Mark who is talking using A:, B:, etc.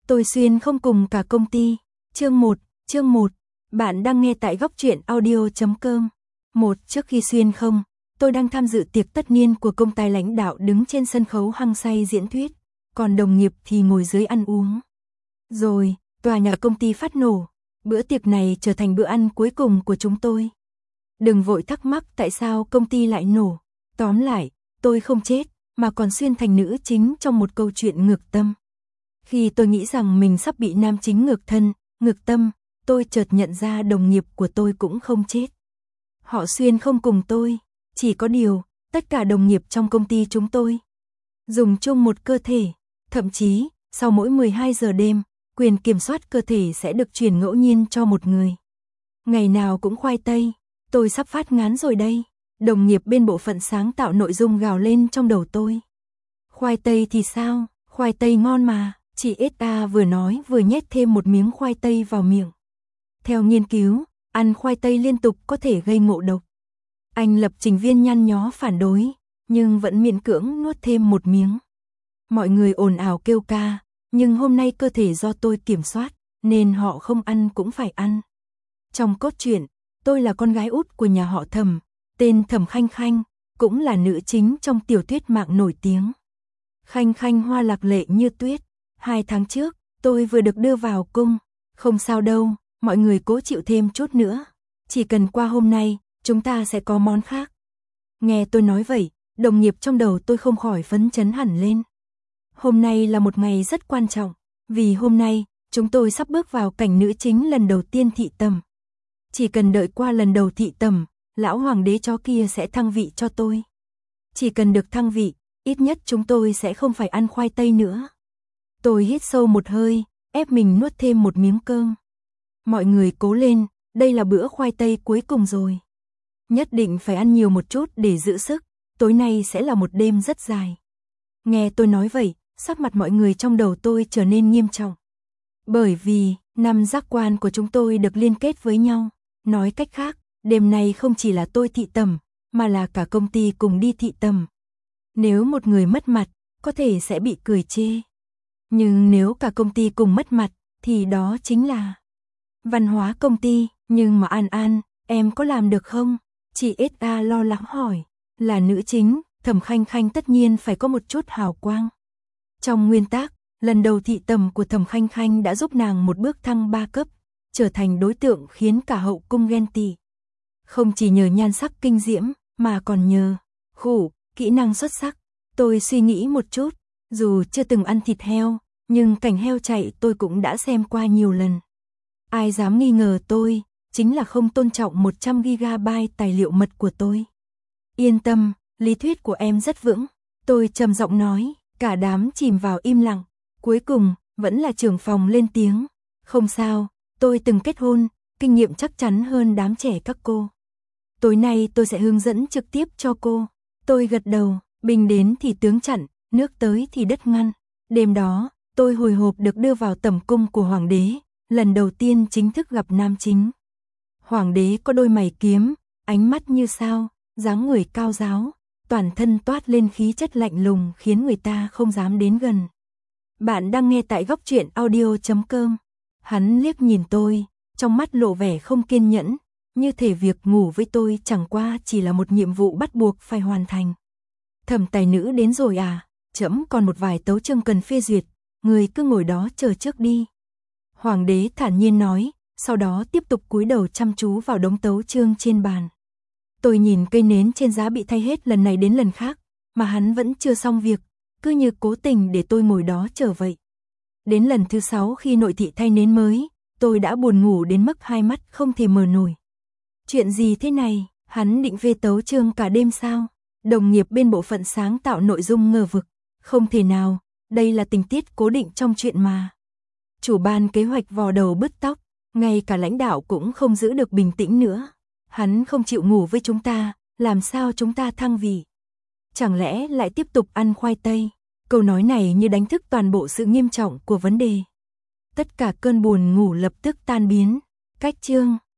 A: Tôi xuyên không cùng cả công ty. Chương 1. Bạn đang nghe tại góc truyện audio.com. Trước khi xuyên không, tôi đang tham dự tiệc tất niên của công ty lãnh đạo đứng trên sân khấu hăng say diễn thuyết, còn đồng nghiệp thì ngồi dưới ăn uống. Rồi, tòa nhà công ty phát nổ, bữa tiệc này trở thành bữa ăn cuối cùng của chúng tôi. Đừng vội thắc mắc tại sao công ty lại nổ. Tóm lại, tôi không chết, mà còn xuyên thành nữ chính trong một câu chuyện ngược tâm. Khi tôi nghĩ rằng mình sắp bị nam chính ngược thân, ngược tâm, tôi chợt nhận ra đồng nghiệp của tôi cũng không chết. Họ xuyên không cùng tôi, chỉ có điều, tất cả đồng nghiệp trong công ty chúng tôi dùng chung một cơ thể, thậm chí, sau mỗi 12 giờ đêm, quyền kiểm soát cơ thể sẽ được chuyển ngẫu nhiên cho một người. Ngày nào cũng khoai tây, tôi sắp phát ngán rồi đây. Đồng nghiệp bên bộ phận sáng tạo nội dung gào lên trong đầu tôi. Khoai tây thì sao, khoai tây ngon mà, chị SA vừa nói vừa nhét thêm một miếng khoai tây vào miệng. Theo nghiên cứu, ăn khoai tây liên tục có thể gây ngộ độc. Anh lập trình viên nhăn nhó phản đối, nhưng vẫn miễn cưỡng nuốt thêm một miếng. Mọi người ồn ào kêu ca, nhưng hôm nay cơ thể do tôi kiểm soát, nên họ không ăn cũng phải ăn. Trong cốt truyện, tôi là con gái út của nhà họ Thẩm, tên Thẩm Khanh Khanh, cũng là nữ chính trong tiểu thuyết mạng nổi tiếng. Khanh Khanh hoa lạc lệ như tuyết. 2 tháng trước, tôi vừa được đưa vào cung. Không sao đâu, mọi người cố chịu thêm chút nữa. Chỉ cần qua hôm nay, chúng ta sẽ có món khác. Nghe tôi nói vậy, đồng nghiệp trong đầu tôi không khỏi phấn chấn hẳn lên. Hôm nay là một ngày rất quan trọng, vì hôm nay, chúng tôi sắp bước vào cảnh nữ chính lần đầu tiên thị tẩm. Chỉ cần đợi qua lần đầu thị tẩm, lão hoàng đế chó kia sẽ thăng vị cho tôi. Chỉ cần được thăng vị, ít nhất chúng tôi sẽ không phải ăn khoai tây nữa. Tôi hít sâu một hơi, ép mình nuốt thêm một miếng cơm. Mọi người cố lên, đây là bữa khoai tây cuối cùng rồi. Nhất định phải ăn nhiều một chút để giữ sức, tối nay sẽ là một đêm rất dài. Nghe tôi nói vậy, sắc mặt mọi người trong đầu tôi trở nên nghiêm trọng. Bởi vì, 5 giác quan của chúng tôi được liên kết với nhau. Nói cách khác, đêm nay không chỉ là tôi thị tẩm, mà là cả công ty cùng đi thị tẩm. Nếu một người mất mặt, có thể sẽ bị cười chê. Nhưng nếu cả công ty cùng mất mặt, thì đó chính là văn hóa công ty. Nhưng mà An, em có làm được không? Chị SA lo lắng hỏi. Là nữ chính, Thẩm Khanh Khanh tất nhiên phải có một chút hào quang. Trong nguyên tắc, lần đầu thị tẩm của Thẩm Khanh Khanh đã giúp nàng một bước thăng 3 cấp, trở thành đối tượng khiến cả hậu cung ghen tị. Không chỉ nhờ nhan sắc kinh diễm, mà còn nhờ kỹ năng xuất sắc. Tôi suy nghĩ một chút, dù chưa từng ăn thịt heo, nhưng cảnh heo chạy tôi cũng đã xem qua nhiều lần. Ai dám nghi ngờ tôi, chính là không tôn trọng 100 GB tài liệu mật của tôi. Yên tâm, lý thuyết của em rất vững. Tôi trầm giọng nói, cả đám chìm vào im lặng. Cuối cùng, vẫn là trưởng phòng lên tiếng. Không sao, tôi từng kết hôn, kinh nghiệm chắc chắn hơn đám trẻ các cô. Tối nay tôi sẽ hướng dẫn trực tiếp cho cô. Tôi gật đầu, binh đến thì tướng chặn, nước tới thì đất ngăn. Đêm đó, tôi hồi hộp được đưa vào tẩm cung của hoàng đế, lần đầu tiên chính thức gặp nam chính. Hoàng đế có đôi mày kiếm, ánh mắt như sao, dáng người cao ráo, toàn thân toát lên khí chất lạnh lùng khiến người ta không dám đến gần. Bạn đang nghe tại góc truyện audio.com. Hắn liếc nhìn tôi, trong mắt lộ vẻ không kiên nhẫn, như thể việc ngủ với tôi chẳng qua chỉ là một nhiệm vụ bắt buộc phải hoàn thành. Thẩm tài nữ đến rồi à? Trẫm còn một vài tấu chương cần phê duyệt, người cứ ngồi đó chờ trước đi. Hoàng đế thản nhiên nói, sau đó tiếp tục cúi đầu chăm chú vào đống tấu chương trên bàn. Tôi nhìn cây nến trên giá bị thay hết lần này đến lần khác, mà hắn vẫn chưa xong việc, cứ như cố tình để tôi ngồi đó chờ vậy. Đến lần thứ 6 khi nội thị thay nến mới, tôi đã buồn ngủ đến mức hai mắt không thể mở nổi. Chuyện gì thế này, hắn định phê tấu chương cả đêm sao? Đồng nghiệp bên bộ phận sáng tạo nội dung ngờ vực. Không thể nào, đây là tình tiết cố định trong chuyện mà. Chủ ban kế hoạch vò đầu bứt tóc, ngay cả lãnh đạo cũng không giữ được bình tĩnh nữa. Hắn không chịu ngủ với chúng ta, làm sao chúng ta thăng vị? Chẳng lẽ lại tiếp tục ăn khoai tây? Câu nói này như đánh thức toàn bộ sự nghiêm trọng của vấn đề. Tất cả cơn buồn ngủ lập tức tan biến. Cách chương